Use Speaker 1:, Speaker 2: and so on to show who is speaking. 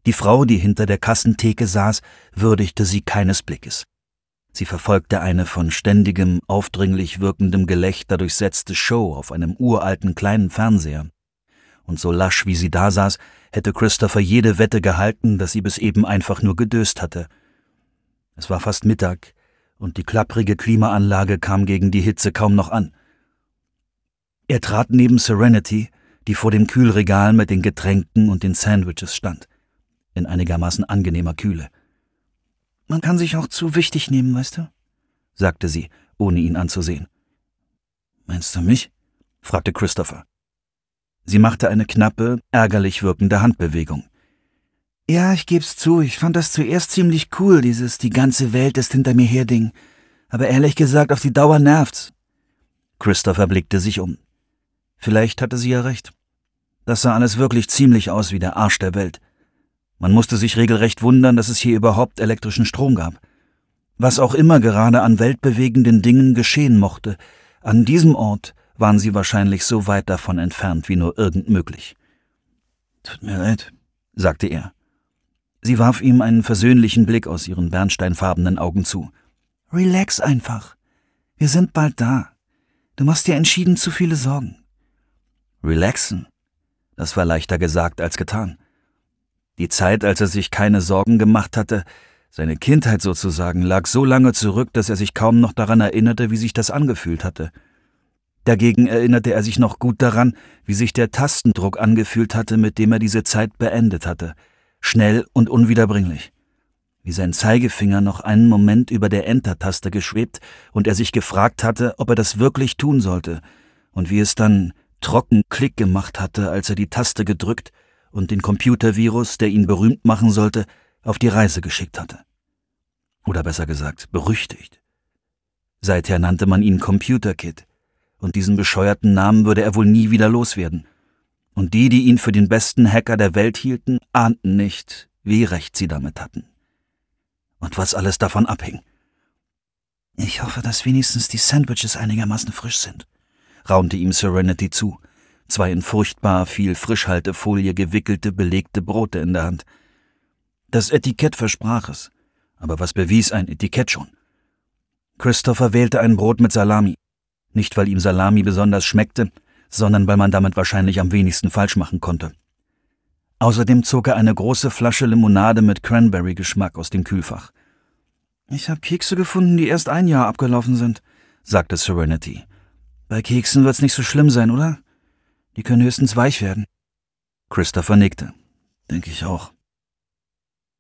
Speaker 1: Die Frau, die hinter der Kassentheke saß, würdigte sie keines Blickes. Sie verfolgte eine von ständigem, aufdringlich wirkendem Gelächter durchsetzte Show auf einem uralten kleinen Fernseher. Und so lasch wie sie da saß, hätte Christopher jede Wette gehalten, dass sie bis eben einfach nur gedöst hatte. Es war fast Mittag, und die klapprige Klimaanlage kam gegen die Hitze kaum noch an. Er trat neben Serenity, die vor dem Kühlregal mit den Getränken und den Sandwiches stand, in einigermaßen angenehmer Kühle. »Man kann sich auch zu wichtig nehmen, weißt du?« sagte sie, ohne ihn anzusehen. »Meinst du mich?« fragte Christopher. Sie machte eine knappe, ärgerlich wirkende Handbewegung. »Ja, ich geb's zu, ich fand das zuerst ziemlich cool, dieses »Die ganze Welt ist hinter mir her« Ding. Aber ehrlich gesagt, auf die Dauer nervt's.« Christopher blickte sich um. Vielleicht hatte sie ja recht. Das sah alles wirklich ziemlich aus wie der Arsch der Welt. Man musste sich regelrecht wundern, dass es hier überhaupt elektrischen Strom gab. Was auch immer gerade an weltbewegenden Dingen geschehen mochte, an diesem Ort waren sie wahrscheinlich so weit davon entfernt wie nur irgend möglich. »Tut mir leid«, sagte er. Sie warf ihm einen versöhnlichen Blick aus ihren bernsteinfarbenen Augen zu. »Relax einfach. Wir sind bald da. Du machst dir entschieden zu viele Sorgen.« Relaxen? Das war leichter gesagt als getan. Die Zeit, als er sich keine Sorgen gemacht hatte, seine Kindheit sozusagen, lag so lange zurück, dass er sich kaum noch daran erinnerte, wie sich das angefühlt hatte. Dagegen erinnerte er sich noch gut daran, wie sich der Tastendruck angefühlt hatte, mit dem er diese Zeit beendet hatte, schnell und unwiederbringlich. Wie sein Zeigefinger noch einen Moment über der Enter-Taste geschwebt und er sich gefragt hatte, ob er das wirklich tun sollte, und wie es dann trocken Klick gemacht hatte, als er die Taste gedrückt und den Computervirus, der ihn berühmt machen sollte, auf die Reise geschickt hatte. Oder besser gesagt, berüchtigt. Seither nannte man ihn Computer Kid, und diesen bescheuerten Namen würde er wohl nie wieder loswerden. Und die ihn für den besten Hacker der Welt hielten, ahnten nicht, wie recht sie damit hatten. Und was alles davon abhing. »Ich hoffe, dass wenigstens die Sandwiches einigermaßen frisch sind«, raunte ihm Serenity zu, 2 in furchtbar viel Frischhaltefolie gewickelte, belegte Brote in der Hand. Das Etikett versprach es, aber was bewies ein Etikett schon? Christopher wählte ein Brot mit Salami, nicht weil ihm Salami besonders schmeckte, sondern weil man damit wahrscheinlich am wenigsten falsch machen konnte. Außerdem zog er eine große Flasche Limonade mit Cranberry-Geschmack aus dem Kühlfach. »Ich habe Kekse gefunden, die erst 1 Jahr abgelaufen sind«, sagte Serenity. »Bei Keksen wird's nicht so schlimm sein, oder? Die können höchstens weich werden.« Christopher nickte. »Denke ich auch.«